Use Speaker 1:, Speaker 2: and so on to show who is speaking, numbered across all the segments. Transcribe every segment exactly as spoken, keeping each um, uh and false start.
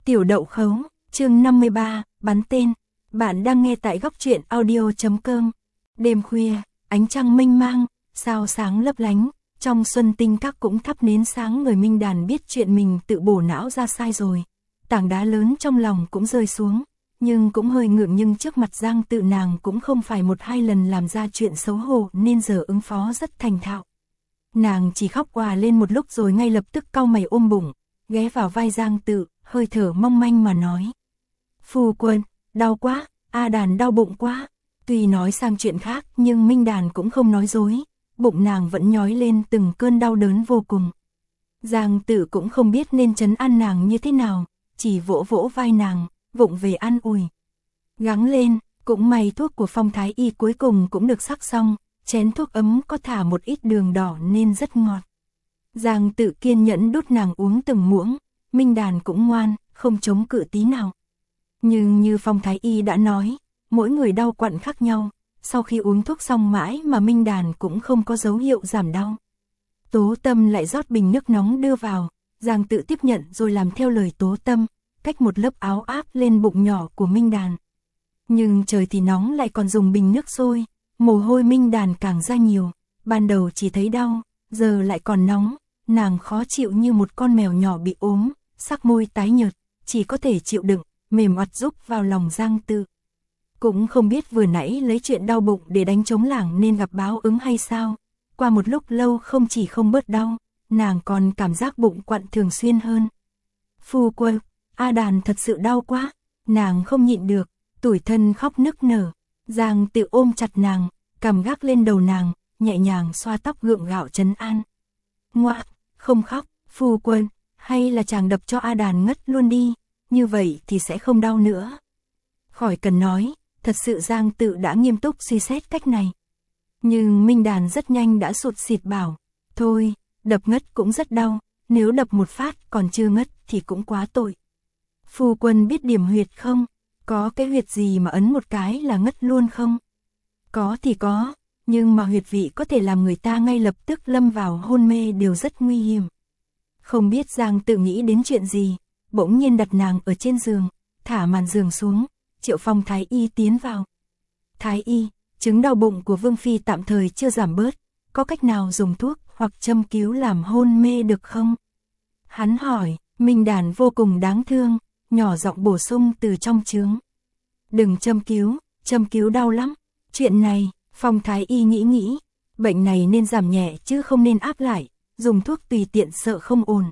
Speaker 1: Tiểu đậu khấu, chương năm mươi ba, bắn tên. Bạn đang nghe tại góc truyện audio.com. Đêm khuya, ánh trăng mênh mang, sao sáng lấp lánh, trong Xuân Tinh Các cũng thắp nến sáng người Minh Đàn biết chuyện mình tự bổ não ra sai rồi. Tảng đá lớn trong lòng cũng rơi xuống, nhưng cũng hơi ngượng, nhưng trước mặt Giang Tự nàng cũng không phải một hai lần làm ra chuyện xấu hổ nên giờ ứng phó rất thành thạo. Nàng chỉ khóc òa lên một lúc rồi ngay lập tức cau mày ôm bụng, ghé vào vai Giang Tự, hơi thở mong manh mà nói. Phu quân, đau quá, A Đàn đau bụng quá. Tuy nói sang chuyện khác nhưng Minh Đàn cũng không nói dối, bụng nàng vẫn nhói lên từng cơn đau đớn vô cùng. Giang Tự cũng không biết nên trấn an nàng như thế nào, chỉ vỗ vỗ vai nàng, vụng về an ủi. Gắng lên, cũng may thuốc của Phong Thái Y cuối cùng cũng được sắc xong, chén thuốc ấm có thả một ít đường đỏ nên rất ngọt. Giang Tự kiên nhẫn đút nàng uống từng muỗng, Minh Đàn cũng ngoan, không chống cự tí nào. Nhưng như Phong Thái Y đã nói, mỗi người đau quặn khác nhau, sau khi uống thuốc xong mãi mà Minh Đàn cũng không có dấu hiệu giảm đau. Tố Tâm lại rót bình nước nóng đưa vào, Giang Tự tiếp nhận rồi làm theo lời Tố Tâm, cách một lớp áo áp lên bụng nhỏ của Minh Đàn. Nhưng trời thì nóng lại còn dùng bình nước sôi, mồ hôi Minh Đàn càng ra nhiều, ban đầu chỉ thấy đau, giờ lại còn nóng, nàng khó chịu như một con mèo nhỏ bị ốm, sắc môi tái nhợt, chỉ có thể chịu đựng, mềm oặt rúc vào lòng Giang Tự. Cũng không biết vừa nãy lấy chuyện đau bụng để đánh trống lảng nên gặp báo ứng hay sao, qua một lúc lâu không chỉ không bớt đau, nàng còn cảm giác bụng quặn thường xuyên hơn. Phu quân, A Đàn thật sự đau quá, nàng không nhịn được, tủi thân khóc nức nở. Giang Tự ôm chặt nàng, cằm gác lên đầu nàng, nhẹ nhàng xoa tóc gượng gạo trấn an. Ngoạ, không khóc, phu quân, hay là chàng đập cho A Đàn ngất luôn đi, như vậy thì sẽ không đau nữa. Khỏi cần nói, thật sự Giang Tự đã nghiêm túc suy xét cách này. Nhưng Minh Đàn rất nhanh đã sụt sịt bảo, thôi, đập ngất cũng rất đau, nếu đập một phát còn chưa ngất thì cũng quá tội. Phu quân biết điểm huyệt không? Có cái huyệt gì mà ấn một cái là ngất luôn không? Có thì có, nhưng mà huyệt vị có thể làm người ta ngay lập tức lâm vào hôn mê đều rất nguy hiểm. Không biết Giang Tự nghĩ đến chuyện gì, bỗng nhiên đặt nàng ở trên giường, thả màn giường xuống, triệu Phong Thái Y tiến vào. Thái Y, chứng đau bụng của Vương Phi tạm thời chưa giảm bớt, có cách nào dùng thuốc hoặc châm cứu làm hôn mê được không? Hắn hỏi, Minh Đàn vô cùng đáng thương, nhỏ giọng bổ sung từ trong trướng. Đừng châm cứu, châm cứu đau lắm. Chuyện này, Phong Thái Y nghĩ nghĩ, bệnh này nên giảm nhẹ chứ không nên áp lại, dùng thuốc tùy tiện sợ không ổn.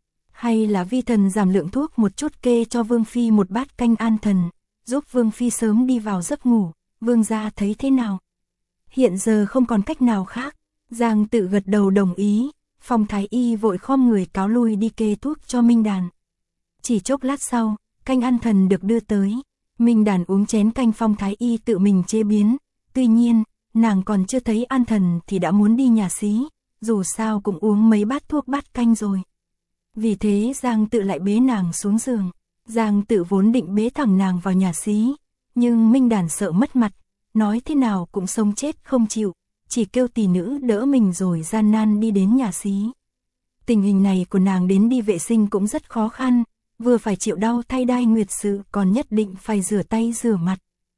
Speaker 1: Hay là vi thần giảm lượng thuốc một chút kê cho Vương Phi một bát canh an thần, giúp Vương Phi sớm đi vào giấc ngủ, Vương gia thấy thế nào? Hiện giờ không còn cách nào khác, Giang Tự gật đầu đồng ý, Phong Thái Y vội khom người cáo lui đi kê thuốc cho Minh Đàn. Chỉ chốc lát sau, canh an thần được đưa tới, Minh Đàn uống chén canh Phong Thái Y tự mình chế biến, tuy nhiên, nàng còn chưa thấy an thần thì đã muốn đi nhà xí, dù sao cũng uống mấy bát thuốc bát canh rồi. Vì thế Giang Tự lại bế nàng xuống giường, Giang Tự vốn định bế thẳng nàng vào nhà xí, nhưng Minh Đàn sợ mất mặt, nói thế nào cũng sống chết không chịu, chỉ kêu tỷ nữ đỡ mình rồi gian nan đi đến nhà xí. Tình hình này của nàng đến đi vệ sinh cũng rất khó khăn, vừa phải chịu đau thay đai nguyệt sự còn nhất định phải rửa tay rửa mặt.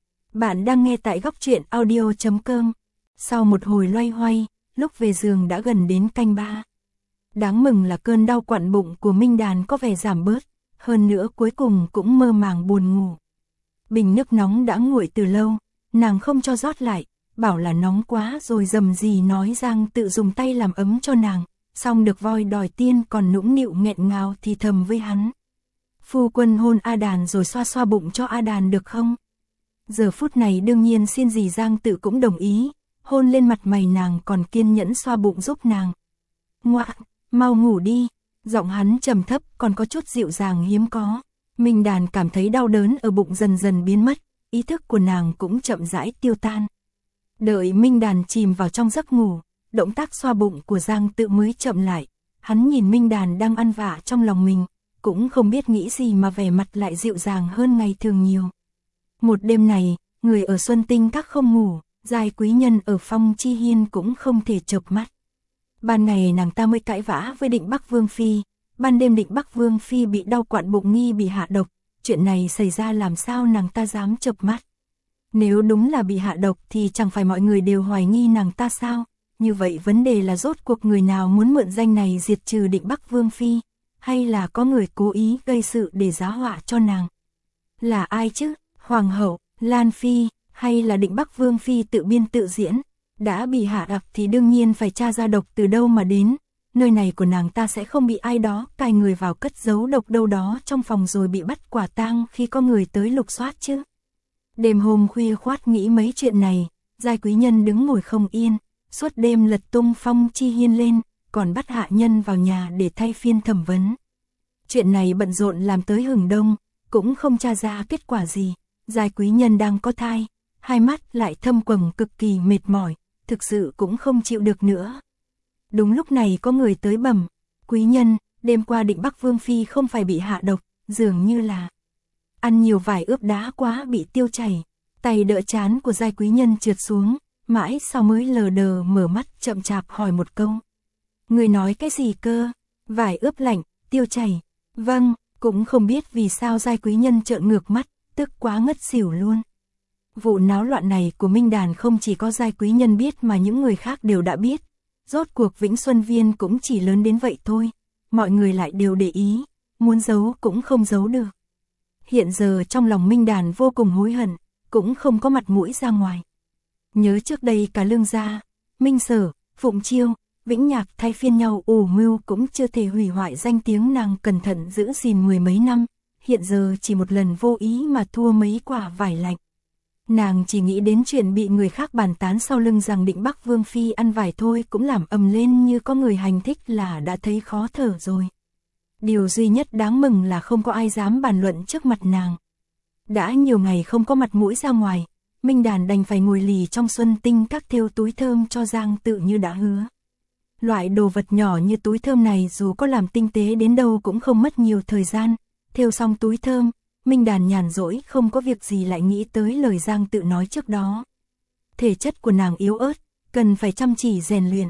Speaker 1: Bạn đang nghe tại góc truyện audio.com. Sau một hồi loay hoay, lúc về giường đã gần đến canh ba. Đáng mừng là cơn đau quặn bụng của Minh Đàn có vẻ giảm bớt, hơn nữa cuối cùng cũng mơ màng buồn ngủ. Bình nước nóng đã nguội từ lâu, nàng không cho rót lại, bảo là nóng quá rồi dầm gì nói Giang Tự dùng tay làm ấm cho nàng, xong được voi đòi tiên còn nũng nịu nghẹn ngào thì thầm với hắn. Phu quân hôn A Đàn rồi xoa xoa bụng cho A Đàn được không? Giờ phút này đương nhiên xin gì Giang Tự cũng đồng ý, hôn lên mặt mày nàng còn kiên nhẫn xoa bụng giúp nàng. Ngoạ, mau ngủ đi, giọng hắn trầm thấp còn có chút dịu dàng hiếm có. Minh Đàn cảm thấy đau đớn ở bụng dần dần biến mất, ý thức của nàng cũng chậm rãi tiêu tan. Đợi Minh Đàn chìm vào trong giấc ngủ, động tác xoa bụng của Giang Tự mới chậm lại, hắn nhìn Minh Đàn đang ăn vạ trong lòng mình, cũng không biết nghĩ gì mà vẻ mặt lại dịu dàng hơn ngày thường nhiều. Một đêm này, người ở Xuân Tinh Các không ngủ, giai quý nhân ở Phong Chi Hiên cũng không thể chợp mắt. Ban ngày nàng ta mới cãi vã với Định Bắc Vương Phi, ban đêm Định Bắc Vương Phi bị đau quặn bụng nghi bị hạ độc, chuyện này xảy ra làm sao nàng ta dám chợp mắt. Nếu đúng là bị hạ độc thì chẳng phải mọi người đều hoài nghi nàng ta sao, như vậy vấn đề là rốt cuộc người nào muốn mượn danh này diệt trừ Định Bắc Vương Phi, hay là có người cố ý gây sự để giá họa cho nàng. Là ai chứ, Hoàng hậu, Lan Phi, hay là Định Bắc Vương Phi tự biên tự diễn, đã bị hạ độc thì đương nhiên phải tra ra độc từ đâu mà đến. Nơi này của nàng ta sẽ không bị ai đó cài người vào cất giấu độc đâu đó trong phòng rồi bị bắt quả tang khi có người tới lục soát chứ. Đêm hôm khuya khoát nghĩ mấy chuyện này, giai quý nhân đứng ngồi không yên, suốt đêm lật tung phong chi hiên lên, còn bắt hạ nhân vào nhà để thay phiên thẩm vấn. Chuyện này bận rộn làm tới hừng đông, cũng không tra ra kết quả gì, giai quý nhân đang có thai, hai mắt lại thâm quầng cực kỳ mệt mỏi, thực sự cũng không chịu được nữa. Đúng lúc này có người tới bẩm, quý nhân, đêm qua Định Bắc Vương Phi không phải bị hạ độc, dường như là ăn nhiều vải ướp đá quá bị tiêu chảy. Tay đỡ trán của giai quý nhân trượt xuống, mãi sau mới lờ đờ mở mắt chậm chạp hỏi một câu. Người nói cái gì cơ? Vải ướp lạnh, tiêu chảy. Vâng, cũng không biết vì sao giai quý nhân trợn ngược mắt, tức quá ngất xỉu luôn. Vụ náo loạn này của Minh Đàn không chỉ có giai quý nhân biết mà những người khác đều đã biết. Rốt cuộc Vĩnh Xuân Viên cũng chỉ lớn đến vậy thôi, mọi người lại đều để ý, muốn giấu cũng không giấu được. Hiện giờ trong lòng Minh Đàn vô cùng hối hận, cũng không có mặt mũi ra ngoài. Nhớ trước đây cả Lương gia, Minh Sở, Phụng Chiêu, Vĩnh Nhạc thay phiên nhau ủ mưu cũng chưa thể hủy hoại danh tiếng nàng cẩn thận giữ gìn mười mấy năm, hiện giờ chỉ một lần vô ý mà thua mấy quả vải lạnh. Nàng chỉ nghĩ đến chuyện bị người khác bàn tán sau lưng rằng Định Bắc Vương Phi ăn vải thôi cũng làm ầm lên như có người hành thích là đã thấy khó thở rồi. Điều duy nhất đáng mừng là không có ai dám bàn luận trước mặt nàng. Đã nhiều ngày không có mặt mũi ra ngoài, Minh Đàn đành phải ngồi lì trong Xuân Tinh các thêu túi thơm cho Giang Tự như đã hứa. Loại đồ vật nhỏ như túi thơm này dù có làm tinh tế đến đâu cũng không mất nhiều thời gian. Thêu xong túi thơm, Minh Đàn nhàn rỗi không có việc gì lại nghĩ tới lời Giang Tự nói trước đó. Thể chất của nàng yếu ớt, cần phải chăm chỉ rèn luyện.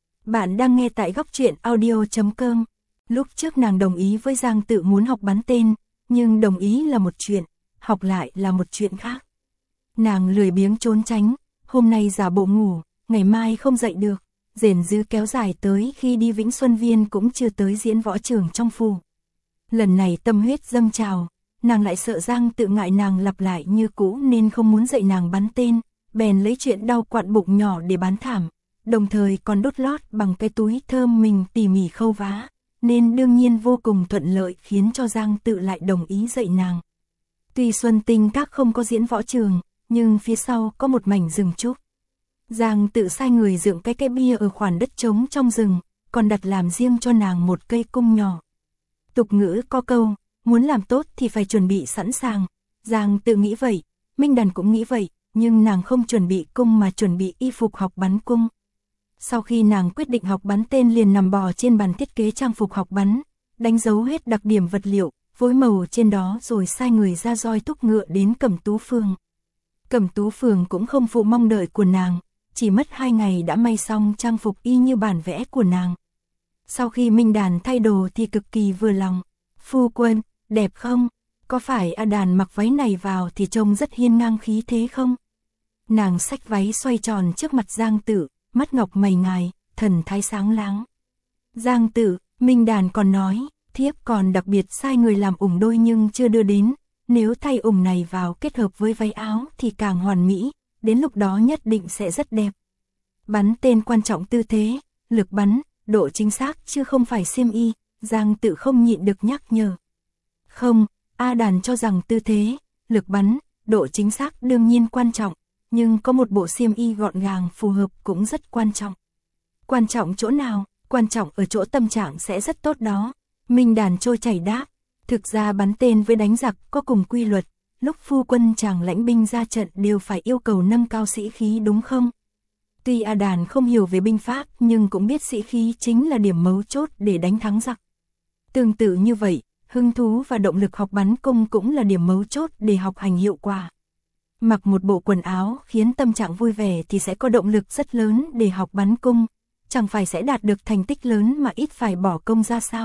Speaker 1: Bạn đang nghe tại góc truyện audio chấm com. Lúc trước nàng đồng ý với Giang Tự muốn học bắn tên, nhưng đồng ý là một chuyện, học lại là một chuyện khác. Nàng lười biếng trốn tránh, hôm nay giả bộ ngủ, ngày mai không dậy được, rền rứ kéo dài tới khi đi Vĩnh Xuân Viên cũng chưa tới diễn võ trường trong phủ. Lần này tâm huyết dâng trào, nàng lại sợ Giang Tự ngại nàng lặp lại như cũ nên không muốn dạy nàng bắn tên, bèn lấy chuyện đau quặn bụng nhỏ để bán thảm, đồng thời còn đốt lót bằng cái túi thơm mình tỉ mỉ khâu vá, nên đương nhiên vô cùng thuận lợi khiến cho Giang Tự lại đồng ý dạy nàng. Tuy Xuân Tinh các không có diễn võ trường, nhưng phía sau có một mảnh rừng trúc. Giang Tự sai người dựng cái cây bia ở khoản đất trống trong rừng, còn đặt làm riêng cho nàng một cây cung nhỏ. Tục ngữ có câu, muốn làm tốt thì phải chuẩn bị sẵn sàng. Giang Tự nghĩ vậy, Minh Đàn cũng nghĩ vậy, nhưng nàng không chuẩn bị cung mà chuẩn bị y phục học bắn cung. Sau khi nàng quyết định học bắn tên liền nằm bò trên bàn thiết kế trang phục học bắn, đánh dấu hết đặc điểm vật liệu, phối màu trên đó rồi sai người ra roi thúc ngựa đến Cẩm Tú Phường. Cẩm Tú Phường cũng không phụ mong đợi của nàng, chỉ mất hai ngày đã may xong trang phục y như bản vẽ của nàng. Sau khi Minh Đàn thay đồ thì cực kỳ vừa lòng. Phu quân, đẹp không? Có phải A Đàn mặc váy này vào thì trông rất hiên ngang khí thế không? Nàng xách váy xoay tròn trước mặt Giang Tự, mắt ngọc mày ngài, thần thái sáng láng. Giang Tự, Minh Đàn còn nói, thiếp còn đặc biệt sai người làm ủng đôi nhưng chưa đưa đến, nếu thay ủng này vào kết hợp với váy áo thì càng hoàn mỹ, đến lúc đó nhất định sẽ rất đẹp. Bắn tên quan trọng tư thế, lực bắn, độ chính xác chứ không phải xiêm y, Giang Tự không nhịn được nhắc nhở. Không, A Đàn cho rằng tư thế, lực bắn, độ chính xác đương nhiên quan trọng, nhưng có một bộ xiêm y gọn gàng phù hợp cũng rất quan trọng. Quan trọng chỗ nào? Quan trọng ở chỗ tâm trạng sẽ rất tốt đó. Minh Đàn trôi chảy đáp, thực ra bắn tên với đánh giặc có cùng quy luật, lúc phu quân chàng lãnh binh ra trận đều phải yêu cầu nâng cao sĩ khí đúng không? Tuy A Đàn không hiểu về binh pháp nhưng cũng biết sĩ khí chính là điểm mấu chốt để đánh thắng giặc. Tương tự như vậy, hứng thú và động lực học bắn cung cũng là điểm mấu chốt để học hành hiệu quả. Mặc một bộ quần áo khiến tâm trạng vui vẻ thì sẽ có động lực rất lớn để học bắn cung, chẳng phải sẽ đạt được thành tích lớn mà ít phải bỏ công ra sao,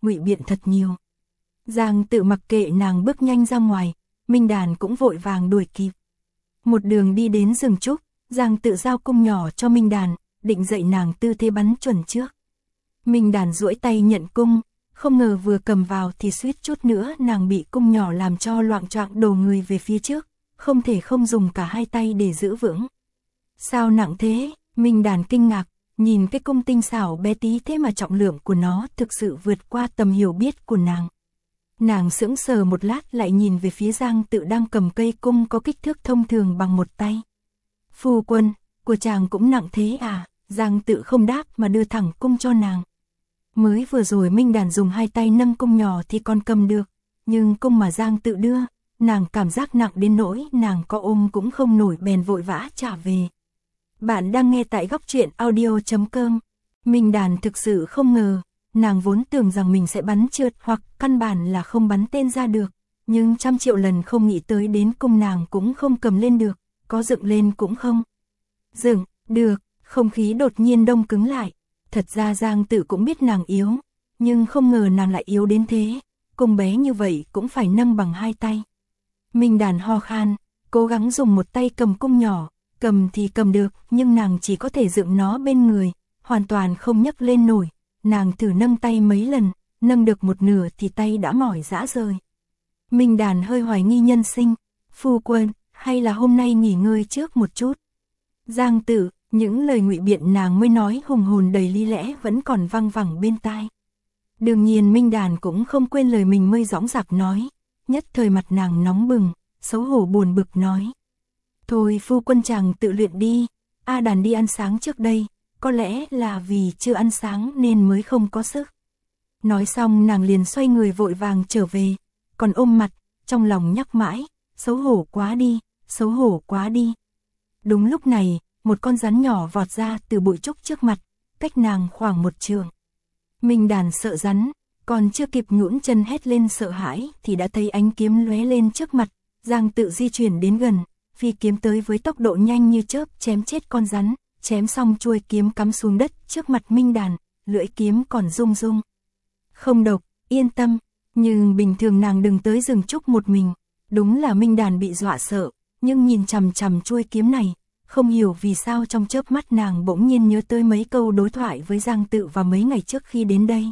Speaker 1: ngụy biện thật nhiều. Giang Tự mặc kệ nàng bước nhanh ra ngoài, Minh Đàn cũng vội vàng đuổi kịp. Một đường đi đến rừng trúc, Giang Tự giao cung nhỏ cho Minh Đàn, định dạy nàng tư thế bắn chuẩn trước. Minh Đàn duỗi tay nhận cung, không ngờ vừa cầm vào thì suýt chút nữa nàng bị cung nhỏ làm cho loạng choạng đổ người về phía trước, không thể không dùng cả hai tay để giữ vững. Sao nặng thế? Minh Đàn kinh ngạc, nhìn cái cung tinh xảo bé tí thế mà trọng lượng của nó thực sự vượt qua tầm hiểu biết của nàng. Nàng sững sờ một lát lại nhìn về phía Giang Tự đang cầm cây cung có kích thước thông thường bằng một tay. Phu quân, của chàng cũng nặng thế à? Giang Tự không đáp mà đưa thẳng cung cho nàng. Mới vừa rồi Minh Đàn dùng hai tay nâng cung nhỏ thì còn cầm được, nhưng cung mà Giang Tự đưa, nàng cảm giác nặng đến nỗi nàng có ôm cũng không nổi, bèn vội vã trả về. Bạn đang nghe tại góc truyện audio chấm com. Minh Đàn thực sự không ngờ, nàng vốn tưởng rằng mình sẽ bắn trượt hoặc căn bản là không bắn tên ra được, nhưng trăm triệu lần không nghĩ tới đến cung nàng cũng không cầm lên được, có dựng lên cũng không dựng được. Không khí đột nhiên đông cứng lại. Thật ra Giang Tự cũng biết nàng yếu, nhưng không ngờ nàng lại yếu đến thế, cung bé như vậy cũng phải nâng bằng hai tay. Minh Đàn ho khan, cố gắng dùng một tay cầm cung nhỏ, cầm thì cầm được, nhưng nàng chỉ có thể dựng nó bên người, hoàn toàn không nhấc lên nổi. Nàng thử nâng tay mấy lần, nâng được một nửa thì tay đã mỏi rã rời. Minh Đàn hơi hoài nghi nhân sinh, phu quân, hay là hôm nay nghỉ ngơi trước một chút. Giang Tự, những lời ngụy biện nàng mới nói hùng hồn đầy lý lẽ vẫn còn văng vẳng bên tai. Đương nhiên Minh Đàn cũng không quên lời mình mới dõng dạc nói, nhất thời mặt nàng nóng bừng, xấu hổ buồn bực nói. Thôi phu quân chàng tự luyện đi, A Đàn đi ăn sáng trước đây, có lẽ là vì chưa ăn sáng nên mới không có sức. Nói xong nàng liền xoay người vội vàng trở về, còn ôm mặt, trong lòng nhắc mãi, xấu hổ quá đi, xấu hổ quá đi. Đúng lúc này, một con rắn nhỏ vọt ra từ bụi trúc trước mặt, cách nàng khoảng một trượng. Minh Đàn sợ rắn, còn chưa kịp nhũn chân hét lên sợ hãi thì đã thấy ánh kiếm lóe lên trước mặt. Giang Tự di chuyển đến gần, phi kiếm tới với tốc độ nhanh như chớp chém chết con rắn, chém xong chuôi kiếm cắm xuống đất trước mặt Minh Đàn, lưỡi kiếm còn rung rung. Không độc, yên tâm, nhưng bình thường nàng đừng tới rừng trúc một mình. Đúng là Minh Đàn bị dọa sợ, nhưng nhìn chằm chằm chuôi kiếm này, không hiểu vì sao trong chớp mắt nàng bỗng nhiên nhớ tới mấy câu đối thoại với Giang Tự vào mấy ngày trước khi đến đây.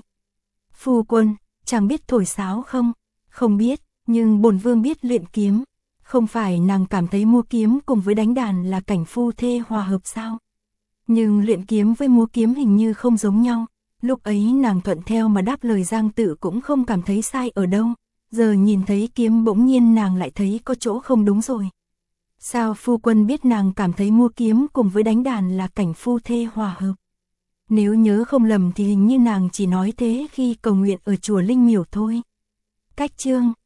Speaker 1: Phu quân, chàng biết thổi sáo không? Không biết, nhưng bổn vương biết luyện kiếm. Không phải nàng cảm thấy múa kiếm cùng với đánh đàn là cảnh phu thê hòa hợp sao? Nhưng luyện kiếm với múa kiếm hình như không giống nhau. Lúc ấy nàng thuận theo mà đáp lời Giang Tự cũng không cảm thấy sai ở đâu. Giờ nhìn thấy kiếm bỗng nhiên nàng lại thấy có chỗ không đúng rồi. Sao phu quân biết nàng cảm thấy múa kiếm cùng với đánh đàn là cảnh phu thê hòa hợp? Nếu nhớ không lầm thì hình như nàng chỉ nói thế khi cầu nguyện ở chùa Linh Miểu thôi. Cách chương